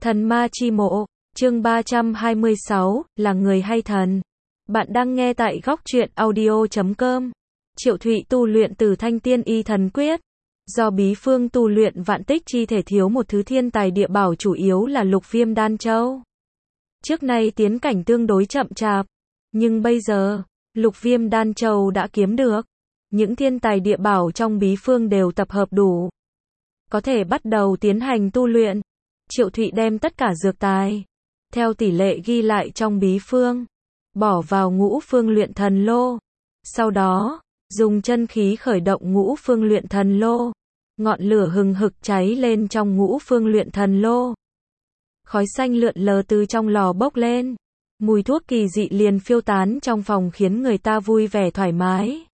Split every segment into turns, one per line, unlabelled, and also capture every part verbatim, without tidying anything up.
Thần ma chi mộ, chương ba trăm hai mươi sáu, là người hay thần? Bạn đang nghe tại góc truyện audio chấm com. Triệu Thụy tu luyện Tử Thanh Tiên Y Thần Quyết. Do Bí Phương tu luyện vạn tích chi thể thiếu một thứ thiên tài địa bảo chủ yếu là Lục Viêm Đan Châu. Trước nay tiến cảnh tương đối chậm chạp, nhưng bây giờ, Lục Viêm Đan Châu đã kiếm được. Những thiên tài địa bảo trong Bí Phương đều tập hợp đủ. Có thể bắt đầu tiến hành tu luyện. Triệu Thụy đem tất cả dược tài, theo tỷ lệ ghi lại trong Bí Phương, bỏ vào Ngũ Phương Luyện Thần Lô. Sau đó, dùng chân khí khởi động Ngũ Phương Luyện Thần Lô. Ngọn lửa hừng hực cháy lên trong Ngũ Phương Luyện Thần Lô. Khói xanh lượn lờ từ trong lò bốc lên. Mùi thuốc kỳ dị liền phiêu tán trong phòng khiến người ta vui vẻ thoải mái.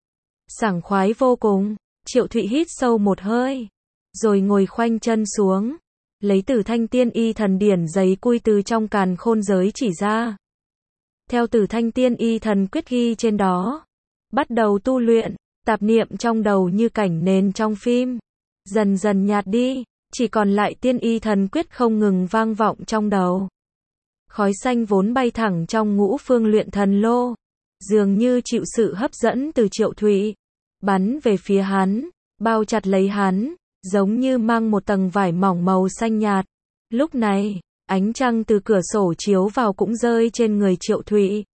Sảng khoái vô cùng. Triệu Thụy hít sâu một hơi, rồi ngồi khoanh chân xuống, lấy Tử Thanh Tiên Y Thần Điển giấy cui từ trong càn khôn giới chỉ ra. Theo Tử Thanh Tiên Y Thần Quyết ghi trên đó, bắt đầu tu luyện. Tạp niệm trong đầu như cảnh nền trong phim, dần dần nhạt đi, chỉ còn lại Tiên Y Thần Quyết không ngừng vang vọng trong đầu. Khói xanh vốn bay thẳng trong Ngũ Phương Luyện Thần Lô, dường như chịu sự hấp dẫn từ Triệu Thụy, bắn về phía hắn, bao chặt lấy hắn, giống như mang một tầng vải mỏng màu xanh nhạt. Lúc này, ánh trăng từ cửa sổ chiếu vào cũng rơi trên người Triệu Thụy.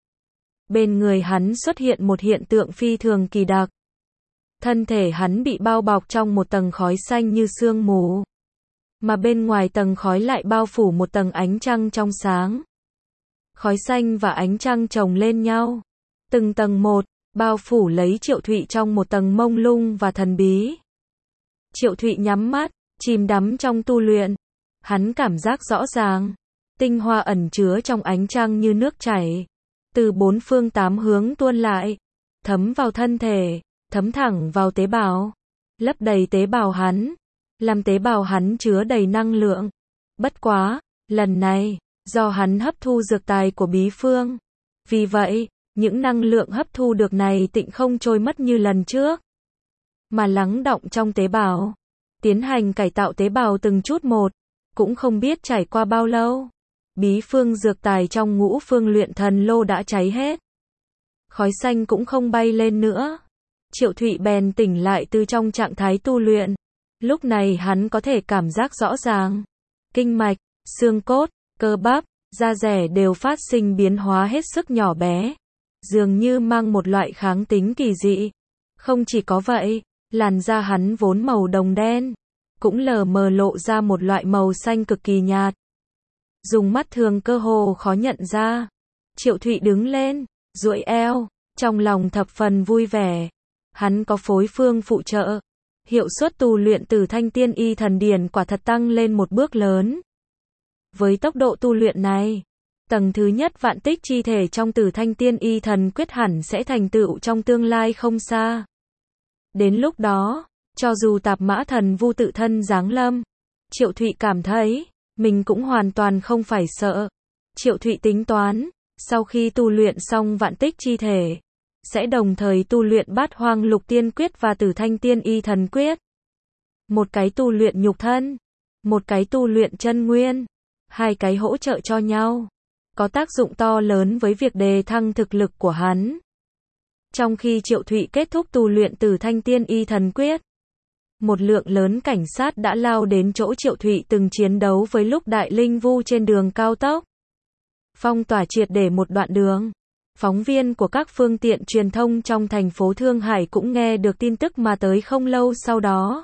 Bên người hắn xuất hiện một hiện tượng phi thường kỳ đặc. Thân thể hắn bị bao bọc trong một tầng khói xanh như sương mù, mà bên ngoài tầng khói lại bao phủ một tầng ánh trăng trong sáng. Khói xanh và ánh trăng chồng lên nhau, từng tầng một, bao phủ lấy Triệu Thụy trong một tầng mông lung và thần bí. Triệu Thụy nhắm mắt, chìm đắm trong tu luyện. Hắn cảm giác rõ ràng, tinh hoa ẩn chứa trong ánh trăng như nước chảy, từ bốn phương tám hướng tuôn lại, thấm vào thân thể, thấm thẳng vào tế bào, lấp đầy tế bào hắn, làm tế bào hắn chứa đầy năng lượng. Bất quá, lần này, do hắn hấp thu dược tài của Bí Phương, vì vậy, những năng lượng hấp thu được này tịnh không trôi mất như lần trước, mà lắng đọng trong tế bào, tiến hành cải tạo tế bào từng chút một. Cũng không biết trải qua bao lâu, Bí Phương dược tài trong Ngũ Phương Luyện Thần Lô đã cháy hết. Khói xanh cũng không bay lên nữa. Triệu Thụy bèn tỉnh lại từ trong trạng thái tu luyện. Lúc này hắn có thể cảm giác rõ ràng, kinh mạch, xương cốt, cơ bắp, da dẻ đều phát sinh biến hóa hết sức nhỏ bé, dường như mang một loại kháng tính kỳ dị. Không chỉ có vậy, làn da hắn vốn màu đồng đen, cũng lờ mờ lộ ra một loại màu xanh cực kỳ nhạt. Dùng mắt thường cơ hồ khó nhận ra. Triệu Thụy đứng lên, duỗi eo, trong lòng thập phần vui vẻ. Hắn có phối phương phụ trợ, hiệu suất tu luyện Tử Thanh Tiên Y Thần Điển quả thật tăng lên một bước lớn. Với tốc độ tu luyện này, tầng thứ nhất vạn tích chi thể trong Tử Thanh Tiên Y Thần Quyết hẳn sẽ thành tựu trong tương lai không xa. Đến lúc đó, cho dù Tạp Mã Thần Vu tự thân giáng lâm, Triệu Thụy cảm thấy, mình cũng hoàn toàn không phải sợ. Triệu Thụy tính toán, sau khi tu luyện xong vạn tích chi thể, sẽ đồng thời tu luyện Bát Hoang Lục Tiên Quyết và Tử Thanh Tiên Y Thần Quyết. Một cái tu luyện nhục thân, một cái tu luyện chân nguyên, hai cái hỗ trợ cho nhau, có tác dụng to lớn với việc đề thăng thực lực của hắn. Trong khi Triệu Thụy kết thúc tu luyện Tử Thanh Tiên Y Thần Quyết, một lượng lớn cảnh sát đã lao đến chỗ Triệu Thụy từng chiến đấu với lúc Đại Linh Vu trên đường cao tốc, phong tỏa triệt để một đoạn đường. Phóng viên của các phương tiện truyền thông trong thành phố Thương Hải cũng nghe được tin tức mà tới không lâu sau đó.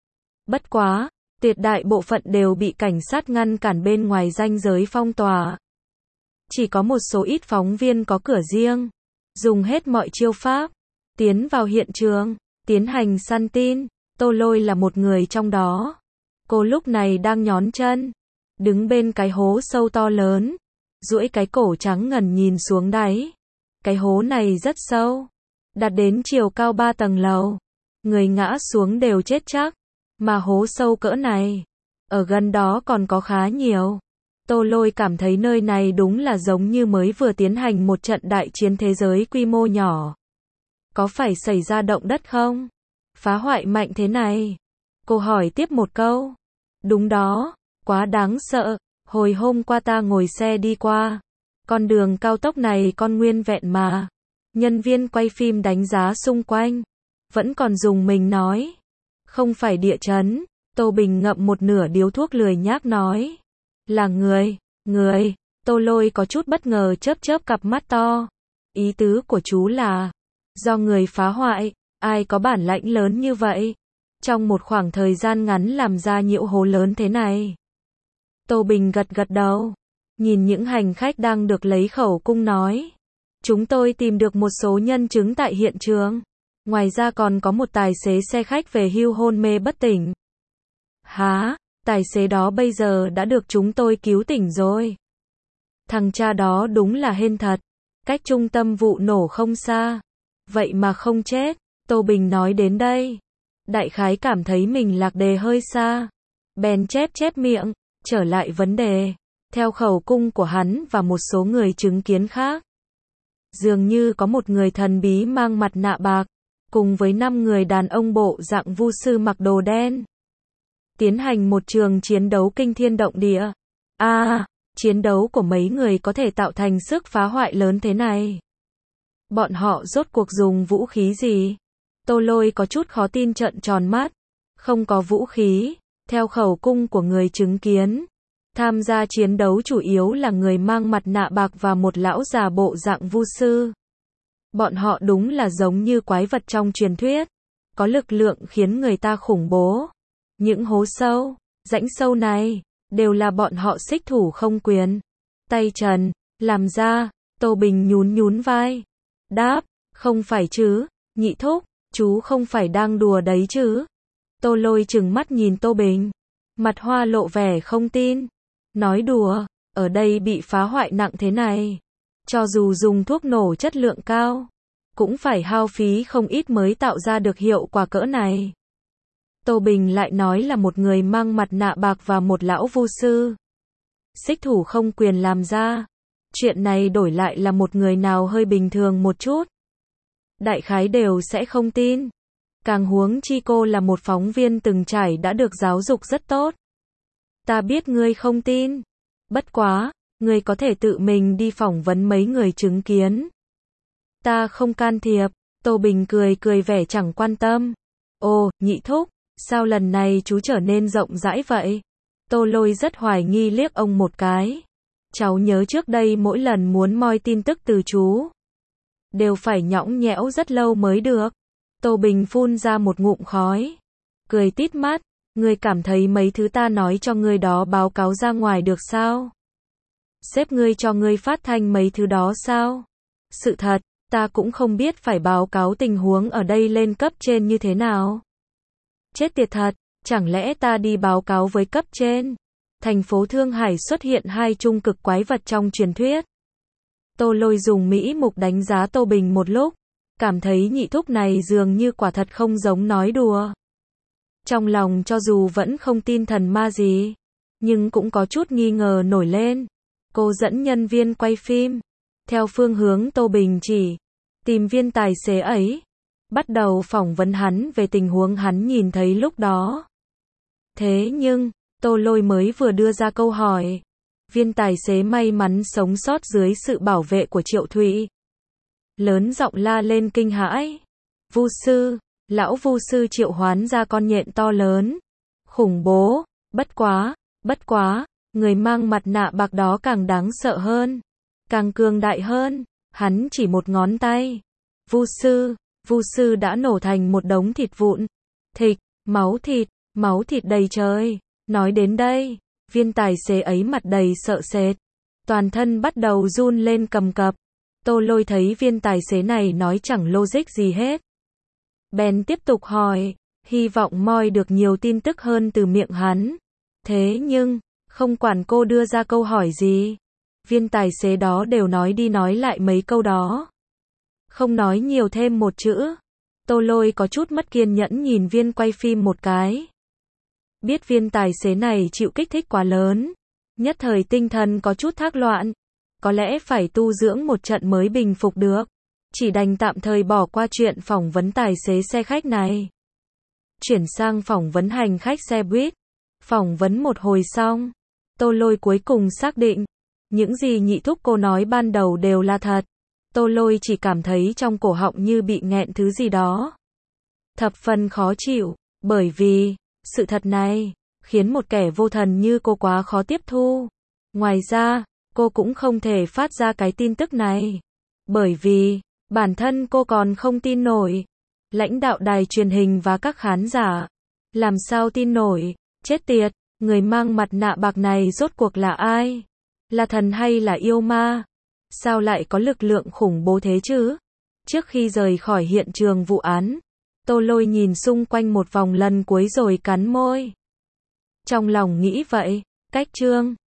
Bất quá, tuyệt đại bộ phận đều bị cảnh sát ngăn cản bên ngoài ranh giới phong tỏa. Chỉ có một số ít phóng viên có cửa riêng, dùng hết mọi chiêu pháp, tiến vào hiện trường, tiến hành săn tin. Tô Lôi là một người trong đó. Cô lúc này đang nhón chân, đứng bên cái hố sâu to lớn, duỗi cái cổ trắng ngần nhìn xuống đáy. Cái hố này rất sâu, đạt đến chiều cao ba tầng lầu. Người ngã xuống đều chết chắc, mà hố sâu cỡ này, ở gần đó còn có khá nhiều. Tô Lôi cảm thấy nơi này đúng là giống như mới vừa tiến hành một trận đại chiến thế giới quy mô nhỏ. Có phải xảy ra động đất không? Phá hoại mạnh thế này. Cô hỏi tiếp một câu. Đúng đó, quá đáng sợ. Hồi hôm qua ta ngồi xe đi qua. Con đường cao tốc này con nguyên vẹn mà. Nhân viên quay phim đánh giá xung quanh. Vẫn còn dùng mình nói. Không phải địa chấn. Tô Bình ngậm một nửa điếu thuốc lười nhác nói. Là người, người. Tô Lôi có chút bất ngờ chớp chớp cặp mắt to. Ý tứ của chú là, do người phá hoại, ai có bản lãnh lớn như vậy? Trong một khoảng thời gian ngắn làm ra nhiễu hố lớn thế này. Tô Bình gật gật đầu, nhìn những hành khách đang được lấy khẩu cung nói. Chúng tôi tìm được một số nhân chứng tại hiện trường. Ngoài ra còn có một tài xế xe khách về hưu hôn mê bất tỉnh. Hả, tài xế đó bây giờ đã được chúng tôi cứu tỉnh rồi. Thằng cha đó đúng là hên thật. Cách trung tâm vụ nổ không xa. Vậy mà không chết. Tô Bình nói đến đây. Đại khái cảm thấy mình lạc đề hơi xa. Bèn chép chép miệng, trở lại vấn đề. Theo khẩu cung của hắn và một số người chứng kiến khác. Dường như có một người thần bí mang mặt nạ bạc. Cùng với năm người đàn ông bộ dạng vu sư mặc đồ đen. Tiến hành một trường chiến đấu kinh thiên động địa. À, chiến đấu của mấy người có thể tạo thành sức phá hoại lớn thế này. Bọn họ rốt cuộc dùng vũ khí gì? Tô Lôi có chút khó tin trợn tròn mắt. Không có vũ khí. Theo khẩu cung của người chứng kiến. Tham gia chiến đấu chủ yếu là người mang mặt nạ bạc và một lão già bộ dạng vu sư. Bọn họ đúng là giống như quái vật trong truyền thuyết. Có lực lượng khiến người ta khủng bố. Những hố sâu, rãnh sâu này, đều là bọn họ xích thủ không quyền. Tay trần, làm ra, Tô Bình nhún nhún vai. Đáp, không phải chứ, Nhị thúc, chú không phải đang đùa đấy chứ. Tô Lôi trừng mắt nhìn Tô Bình. Mặt hoa lộ vẻ không tin. Nói đùa, ở đây bị phá hoại nặng thế này. Cho dù dùng thuốc nổ chất lượng cao, cũng phải hao phí không ít mới tạo ra được hiệu quả cỡ này. Tô Bình lại nói là một người mang mặt nạ bạc và một lão vu sư. Xích thủ không quyền làm ra. Chuyện này đổi lại là một người nào hơi bình thường một chút. Đại khái đều sẽ không tin. Càng huống chi cô là một phóng viên từng trải đã được giáo dục rất tốt. Ta biết ngươi không tin. Bất quá, ngươi có thể tự mình đi phỏng vấn mấy người chứng kiến. Ta không can thiệp. Tô Bình cười cười vẻ chẳng quan tâm. Ồ, Nhị thúc, sao lần này chú trở nên rộng rãi vậy? Tô Lôi rất hoài nghi liếc ông một cái. Cháu nhớ trước đây mỗi lần muốn moi tin tức từ chú, đều phải nhõng nhẽo rất lâu mới được. Tô Bình phun ra một ngụm khói. Cười tít mắt. Ngươi cảm thấy mấy thứ ta nói cho ngươi đó báo cáo ra ngoài được sao? Sếp ngươi cho ngươi phát thanh mấy thứ đó sao? Sự thật, ta cũng không biết phải báo cáo tình huống ở đây lên cấp trên như thế nào. Chết tiệt thật, chẳng lẽ ta đi báo cáo với cấp trên? Thành phố Thương Hải xuất hiện hai trung cực quái vật trong truyền thuyết. Tô Lôi dùng mỹ mục đánh giá Tô Bình một lúc, cảm thấy nhị thúc này dường như quả thật không giống nói đùa. Trong lòng cho dù vẫn không tin thần ma gì, nhưng cũng có chút nghi ngờ nổi lên. Cô dẫn nhân viên quay phim, theo phương hướng Tô Bình chỉ, tìm viên tài xế ấy, bắt đầu phỏng vấn hắn về tình huống hắn nhìn thấy lúc đó. Thế nhưng, Tô Lôi mới vừa đưa ra câu hỏi, viên tài xế may mắn sống sót dưới sự bảo vệ của Triệu Thụy. Lớn giọng la lên kinh hãi. Vu sư, lão vu sư triệu hoán ra con nhện to lớn. Khủng bố, bất quá, bất quá, người mang mặt nạ bạc đó càng đáng sợ hơn. Càng cường đại hơn, hắn chỉ một ngón tay. Vu sư, vu sư đã nổ thành một đống thịt vụn. Thịt, máu thịt, máu thịt đầy trời. Nói đến đây, viên tài xế ấy mặt đầy sợ sệt. Toàn thân bắt đầu run lên cầm cập. Tô Lôi thấy viên tài xế này nói chẳng logic gì hết. Bèn tiếp tục hỏi, hy vọng moi được nhiều tin tức hơn từ miệng hắn. Thế nhưng, không quản cô đưa ra câu hỏi gì, viên tài xế đó đều nói đi nói lại mấy câu đó. Không nói nhiều thêm một chữ. Tô Lôi có chút mất kiên nhẫn nhìn viên quay phim một cái. Biết viên tài xế này chịu kích thích quá lớn, nhất thời tinh thần có chút thác loạn, có lẽ phải tu dưỡng một trận mới bình phục được. Chỉ đành tạm thời bỏ qua chuyện phỏng vấn tài xế xe khách này. Chuyển sang phỏng vấn hành khách xe buýt. Phỏng vấn một hồi xong, Tô Lôi cuối cùng xác định, những gì nhị thúc cô nói ban đầu đều là thật. Tô Lôi chỉ cảm thấy trong cổ họng như bị nghẹn thứ gì đó. Thập phần khó chịu, bởi vì, sự thật này, khiến một kẻ vô thần như cô quá khó tiếp thu. Ngoài ra, cô cũng không thể phát ra cái tin tức này. Bởi vì, bản thân cô còn không tin nổi. Lãnh đạo đài truyền hình và các khán giả. Làm sao tin nổi, chết tiệt, người mang mặt nạ bạc này rốt cuộc là ai? Là thần hay là yêu ma? Sao lại có lực lượng khủng bố thế chứ? Trước khi rời khỏi hiện trường vụ án, Tô Lôi nhìn xung quanh một vòng lần cuối rồi cắn môi. Trong lòng nghĩ vậy, cách chương